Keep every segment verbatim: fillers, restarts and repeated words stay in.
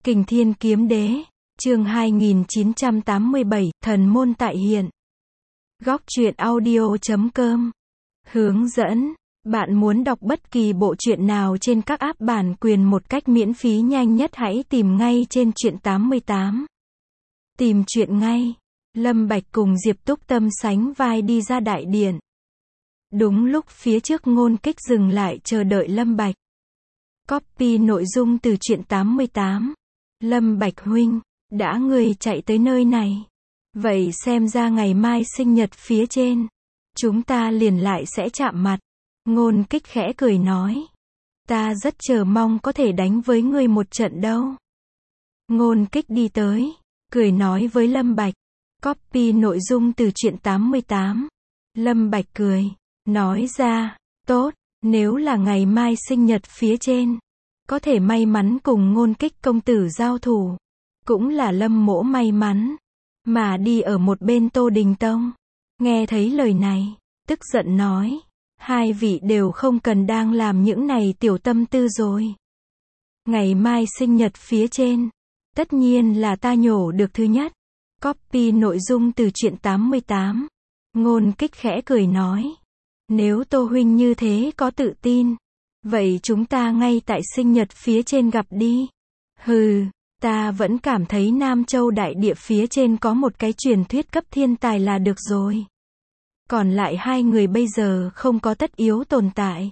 Kình Thiên Kiếm Đế, chương hai nghìn chín trăm tám mươi bảy, Thần Môn Tại Hiện. Góc truyện audio chấm com. Hướng dẫn. Bạn muốn đọc bất kỳ bộ truyện nào trên các app bản quyền một cách miễn phí nhanh nhất hãy tìm ngay trên truyện tám mươi tám. Tìm truyện ngay. Lâm Bạch cùng Diệp Túc Tâm sánh vai đi ra đại điện. Đúng lúc phía trước Ngôn Kích dừng lại chờ đợi Lâm Bạch. Copy nội dung từ truyện tám mươi tám. Lâm Bạch huynh, đã người chạy tới nơi này. Vậy xem ra ngày mai sinh nhật phía trên, chúng ta liền lại sẽ chạm mặt. Ngôn Kích khẽ cười nói. Ta rất chờ mong có thể đánh với ngươi một trận đâu. Ngôn Kích đi tới, cười nói với Lâm Bạch. Copy nội dung từ truyện tám mươi tám. Lâm Bạch cười, nói ra, tốt, nếu là ngày mai sinh nhật phía trên, có thể may mắn cùng Ngôn Kích công tử giao thủ, cũng là Lâm mỗ may mắn. Mà đi ở một bên Tô Đình Tông, nghe thấy lời này, tức giận nói, hai vị đều không cần đang làm những này tiểu tâm tư rồi. Ngày mai sinh nhật phía trên, tất nhiên là ta nhổ được thứ nhất. Copy nội dung từ truyện tám mươi tám. Ngôn Kích khẽ cười nói, nếu Tô huynh như thế có tự tin, vậy chúng ta ngay tại sinh nhật phía trên gặp đi. Hừ, ta vẫn cảm thấy Nam Châu đại địa phía trên có một cái truyền thuyết cấp thiên tài là được rồi. Còn lại hai người bây giờ không có tất yếu tồn tại.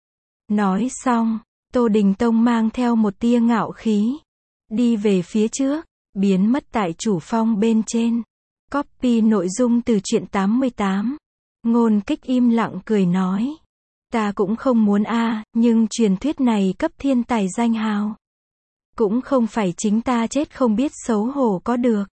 Nói xong, Tô Đình Tông mang theo một tia ngạo khí, đi về phía trước, biến mất tại chủ phong bên trên. Copy nội dung từ truyện tám mươi tám. Ngôn Kích im lặng cười nói, ta cũng không muốn a, à, nhưng truyền thuyết này cấp thiên tài danh hào, cũng không phải chính ta chết không biết xấu hổ có được.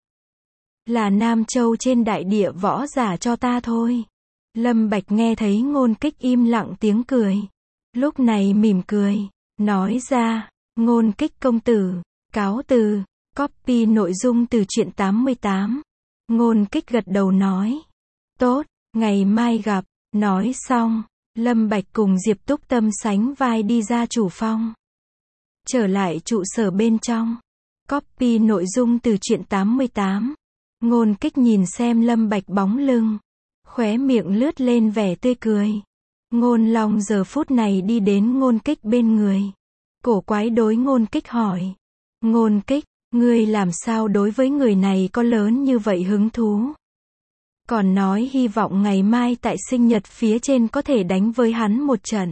Là Nam Châu trên đại địa võ giả cho ta thôi. Lâm Bạch nghe thấy Ngôn Kích im lặng tiếng cười, lúc này mỉm cười, nói ra, Ngôn Kích công tử, cáo từ. Copy nội dung từ truyện tám mươi tám. Ngôn Kích gật đầu nói, tốt, ngày mai gặp. Nói xong, Lâm Bạch cùng Diệp Túc Tâm sánh vai đi ra chủ phong, trở lại trụ sở bên trong. Copy nội dung từ truyện tám mươi tám. Ngôn Kích nhìn xem Lâm Bạch bóng lưng, khóe miệng lướt lên vẻ tươi cười. Ngôn Long giờ phút này đi đến Ngôn Kích bên người, cổ quái đối Ngôn Kích hỏi, Ngôn Kích, ngươi làm sao đối với người này có lớn như vậy hứng thú? Còn nói hy vọng ngày mai tại sinh nhật phía trên có thể đánh với hắn một trận.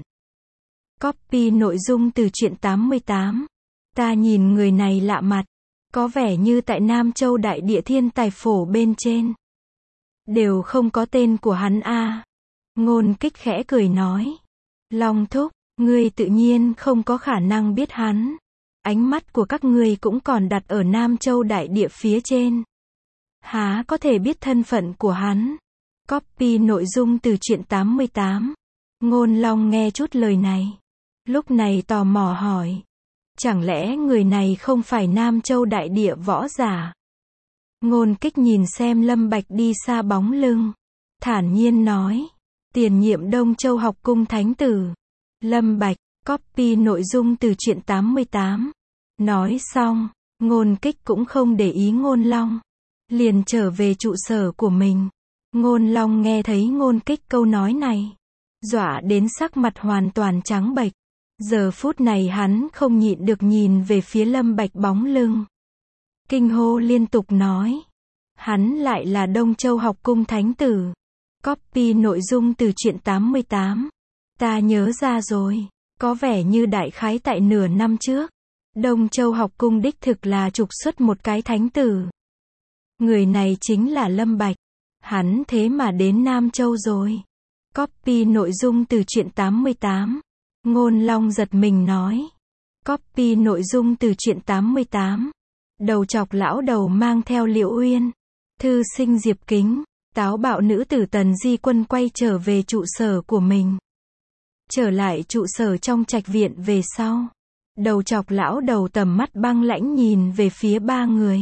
Copy nội dung từ truyện tám mươi tám. Ta nhìn người này lạ mặt, có vẻ như tại Nam Châu đại địa thiên tài phổ bên trên đều không có tên của hắn a. À. Ngôn Kích khẽ cười nói, Long thúc, ngươi tự nhiên không có khả năng biết hắn. Ánh mắt của các ngươi cũng còn đặt ở Nam Châu đại địa phía trên, há có thể biết thân phận của hắn. Copy nội dung từ truyện tám mươi tám. Ngôn Long nghe chút lời này, lúc này tò mò hỏi, chẳng lẽ người này không phải Nam Châu đại địa võ giả? Ngôn Kích nhìn xem Lâm Bạch đi xa bóng lưng, thản nhiên nói, tiền nhiệm Đông Châu học cung thánh tử, Lâm Bạch. Copy nội dung từ truyện tám mươi tám. Nói xong, Ngôn Kích cũng không để ý Ngôn Long, liền trở về trụ sở của mình. Ngôn Long nghe thấy Ngôn Kích câu nói này, dọa đến sắc mặt hoàn toàn trắng bệch. Giờ phút này hắn không nhịn được nhìn về phía Lâm Bạch bóng lưng, kinh hô liên tục nói, hắn lại là Đông Châu học cung thánh tử. Copy nội dung từ truyện tám mươi tám. Ta nhớ ra rồi, có vẻ như đại khái tại nửa năm trước, Đông Châu học cung đích thực là trục xuất một cái thánh tử. Người này chính là Lâm Bạch. Hắn thế mà đến Nam Châu rồi. Copy nội dung từ truyện tám mươi tám. Ngôn Long giật mình nói. Copy nội dung từ truyện tám mươi tám. Đầu chọc lão đầu mang theo Liễu Uyên, thư sinh Diệp Kính, táo bạo nữ tử Tần Di Quân quay trở về trụ sở của mình. Trở lại trụ sở trong trạch viện về sau, đầu chọc lão đầu tầm mắt băng lãnh nhìn về phía ba người,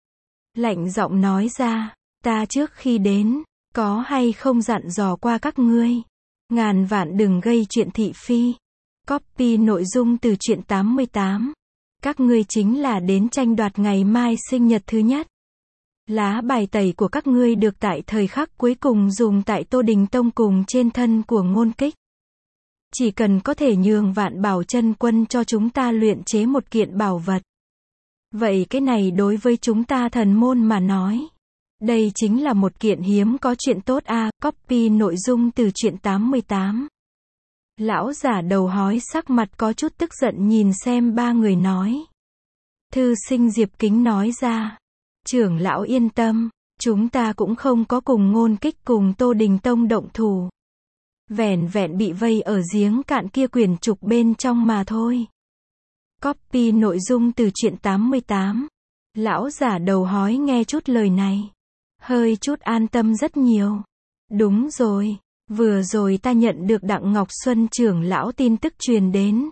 lạnh giọng nói ra, ta trước khi đến, có hay không dặn dò qua các ngươi, ngàn vạn đừng gây chuyện thị phi. Copy nội dung từ truyện tám mươi tám. Các ngươi chính là đến tranh đoạt ngày mai sinh nhật thứ nhất. Lá bài tẩy của các ngươi được tại thời khắc cuối cùng dùng tại Tô Đình Tông cùng trên thân của Ngôn Kích. Chỉ cần có thể nhường Vạn Bảo Chân Quân cho chúng ta luyện chế một kiện bảo vật. Vậy cái này đối với chúng ta thần môn mà nói, đây chính là một kiện hiếm có chuyện tốt a. À, copy nội dung từ truyện tám mươi tám. Lão giả đầu hói sắc mặt có chút tức giận nhìn xem ba người nói. Thư sinh Diệp Kính nói ra. Trưởng lão yên tâm, chúng ta cũng không có cùng Ngôn Kích cùng Tô Đình Tông động thủ. Vẻn vẹn bị vây ở giếng cạn kia quyển trục bên trong mà thôi. Copy nội dung từ truyện tám mươi tám. Lão giả đầu hói nghe chút lời này, hơi chút an tâm rất nhiều. Đúng rồi, vừa rồi ta nhận được Đặng Ngọc Xuân trưởng lão tin tức truyền đến.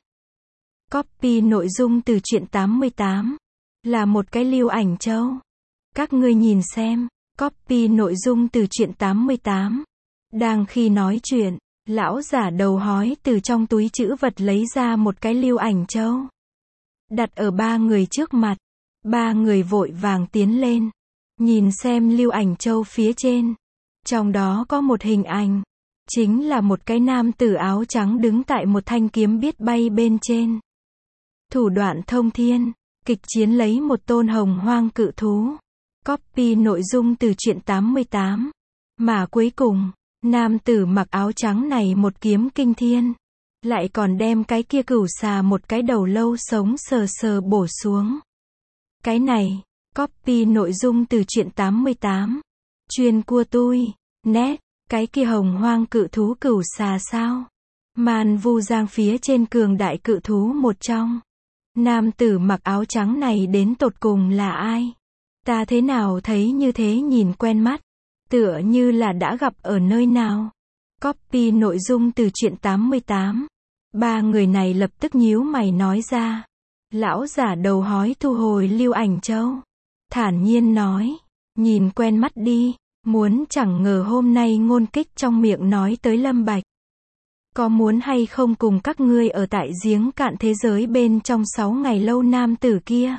Copy nội dung từ truyện tám mươi tám. Là một cái lưu ảnh châu. Các ngươi nhìn xem. Copy nội dung từ truyện tám mươi tám. Đang khi nói chuyện, lão giả đầu hói từ trong túi trữ vật lấy ra một cái lưu ảnh châu. Đặt ở ba người trước mặt. Ba người vội vàng tiến lên. Nhìn xem lưu ảnh châu phía trên. Trong đó có một hình ảnh. Chính là một cái nam tử áo trắng đứng tại một thanh kiếm biết bay bên trên. Thủ đoạn thông thiên, kịch chiến lấy một tôn hồng hoang cự thú. Copy nội dung từ truyện tám mươi tám. Mà cuối cùng, nam tử mặc áo trắng này một kiếm kinh thiên. Lại còn đem cái kia cửu xà một cái đầu lâu sống sờ sờ bổ xuống. Cái này, copy nội dung từ truyện tám mươi tám. Chuyên cua tui, nét, cái kia hồng hoang cự thú cửu xà sao? Man Vu Giang phía trên cường đại cự thú một trong. Nam tử mặc áo trắng này đến tột cùng là ai? Ta thế nào thấy như thế nhìn quen mắt? Tựa như là đã gặp ở nơi nào? Copy nội dung từ truyện tám mươi tám. Ba người này lập tức nhíu mày nói ra. Lão giả đầu hói thu hồi lưu ảnh châu. Thản nhiên nói. Nhìn quen mắt đi. Muốn chẳng ngờ hôm nay Ngôn Kích trong miệng nói tới Lâm Bạch. Có muốn hay không cùng các ngươi ở tại giếng cạn thế giới bên trong sáu ngày lâu nam tử kia?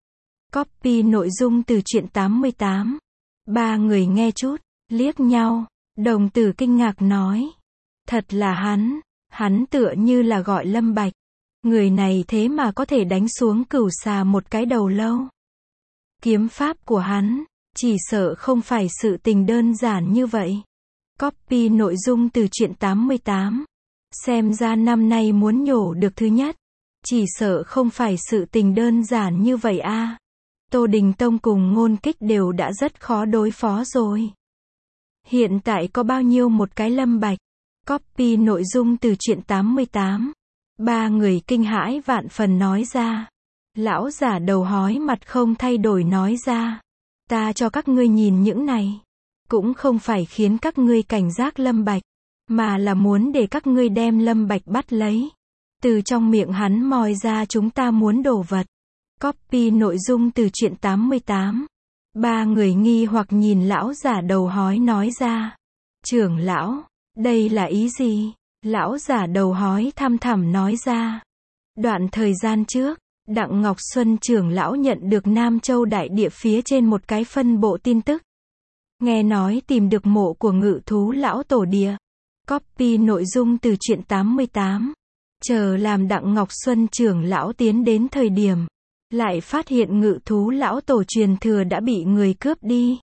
Copy nội dung từ truyện tám mươi tám. Ba người nghe chút, liếc nhau, đồng tử kinh ngạc nói. Thật là hắn, hắn tựa như là gọi Lâm Bạch. Người này thế mà có thể đánh xuống cửu xà một cái đầu lâu. Kiếm pháp của hắn, chỉ sợ không phải sự tình đơn giản như vậy. Copy nội dung từ truyện tám mươi tám. Xem ra năm nay muốn nhổ được thứ nhất. Chỉ sợ không phải sự tình đơn giản như vậy a. À. Tô Đình Tông cùng Ngôn Kích đều đã rất khó đối phó rồi. Hiện tại có bao nhiêu một cái Lâm Bạch. Copy nội dung từ truyện tám mươi tám. Ba người kinh hãi vạn phần nói ra. Lão giả đầu hói mặt không thay đổi nói ra. Ta cho các ngươi nhìn những này. Cũng không phải khiến các ngươi cảnh giác Lâm Bạch. Mà là muốn để các ngươi đem Lâm Bạch bắt lấy. Từ trong miệng hắn moi ra chúng ta muốn đồ vật. Copy nội dung từ truyện tám mươi tám. Ba người nghi hoặc nhìn lão giả đầu hói nói ra. Trưởng lão, đây là ý gì? Lão giả đầu hói thăm thẳm nói ra. Đoạn thời gian trước, Đặng Ngọc Xuân trưởng lão nhận được Nam Châu đại địa phía trên một cái phân bộ tin tức. Nghe nói tìm được mộ của ngự thú lão tổ địa. Copy nội dung từ truyện tám mươi tám. Chờ làm Đặng Ngọc Xuân trưởng lão tiến đến thời điểm. Lại phát hiện ngự thú lão tổ truyền thừa đã bị người cướp đi.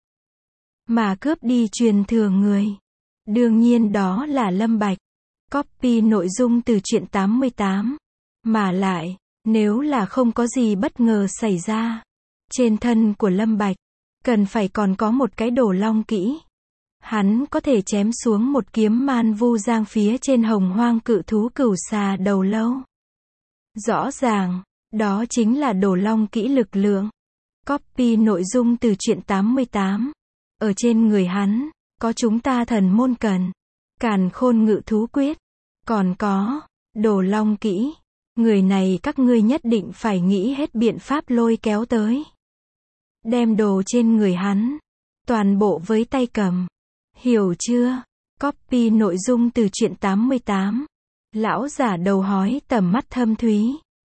Mà cướp đi truyền thừa người. Đương nhiên đó là Lâm Bạch. Copy nội dung từ truyện tám mươi tám. Mà lại, nếu là không có gì bất ngờ xảy ra. Trên thân của Lâm Bạch, cần phải còn có một cái đồ long kỹ. Hắn có thể chém xuống một kiếm Man Vu Giang phía trên hồng hoang cự thú cửu xà đầu lâu. Rõ ràng, đó chính là đồ long kỹ lực lượng. Copy nội dung từ truyện tám mươi tám. Ở trên người hắn, có chúng ta thần môn cần. Càn khôn ngự thú quyết. Còn có, đồ long kỹ. Người này các ngươi nhất định phải nghĩ hết biện pháp lôi kéo tới. Đem đồ trên người hắn. Toàn bộ với tay cầm. Hiểu chưa? Copy nội dung từ truyện tám mươi tám. Lão giả đầu hói tầm mắt thâm thúy.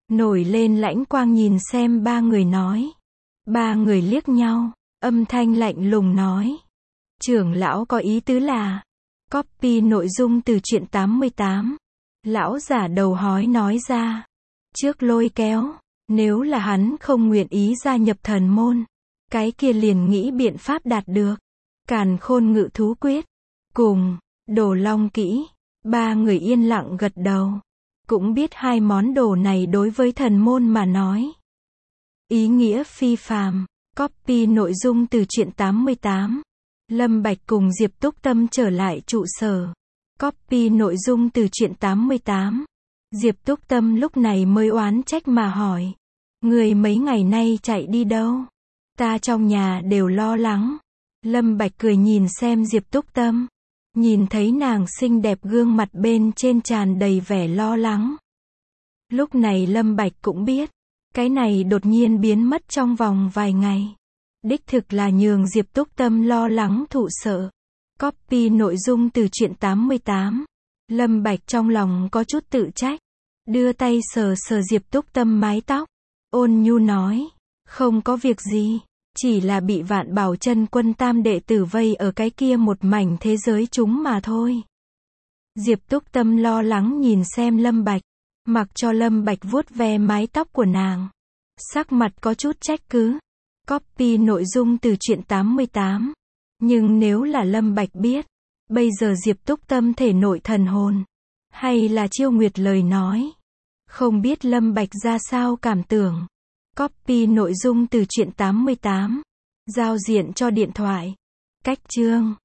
nổi lên lãnh quang nhìn xem ba người nói. Ba người liếc nhau, âm thanh lạnh lùng nói. Trưởng lão có ý tứ là copy nội dung từ truyện tám mươi tám. Lão giả đầu hói nói ra. Trước lôi kéo, nếu là hắn không nguyện ý gia nhập thần môn, cái kia liền nghĩ biện pháp đạt được. Càn khôn ngự thú quyết, cùng, đồ long kỹ. Ba người yên lặng gật đầu. Cũng biết hai món đồ này đối với thần môn mà nói. Ý nghĩa phi phàm, copy nội dung từ truyện tám mươi tám. Lâm Bạch cùng Diệp Túc Tâm trở lại trụ sở. Copy nội dung từ truyện tám mươi tám. Diệp Túc Tâm lúc này mới oán trách mà hỏi. Người mấy ngày nay chạy đi đâu? Ta trong nhà đều lo lắng. Lâm Bạch cười nhìn xem Diệp Túc Tâm. Nhìn thấy nàng xinh đẹp gương mặt bên trên tràn đầy vẻ lo lắng. Lúc này Lâm Bạch cũng biết. Cái này đột nhiên biến mất trong vòng vài ngày. Đích thực là nhường Diệp Túc Tâm lo lắng thụ sợ. Copy nội dung từ truyện tám mươi tám. Lâm Bạch trong lòng có chút tự trách. Đưa tay sờ sờ Diệp Túc Tâm mái tóc. Ôn nhu nói. Không có việc gì. Chỉ là bị Vạn Bảo Chân Quân tam đệ tử vây ở cái kia một mảnh thế giới chúng mà thôi. Diệp Túc Tâm lo lắng nhìn xem Lâm Bạch. Mặc cho Lâm Bạch vuốt ve mái tóc của nàng. Sắc mặt có chút trách cứ. Copy nội dung từ truyện tám mươi tám. Nhưng nếu là Lâm Bạch biết, bây giờ Diệp Túc Tâm thể nội thần hồn, hay là Chiêu Nguyệt lời nói, không biết Lâm Bạch ra sao cảm tưởng. Copy nội dung từ truyện tám mươi tám. Giao diện cho điện thoại. Cách chương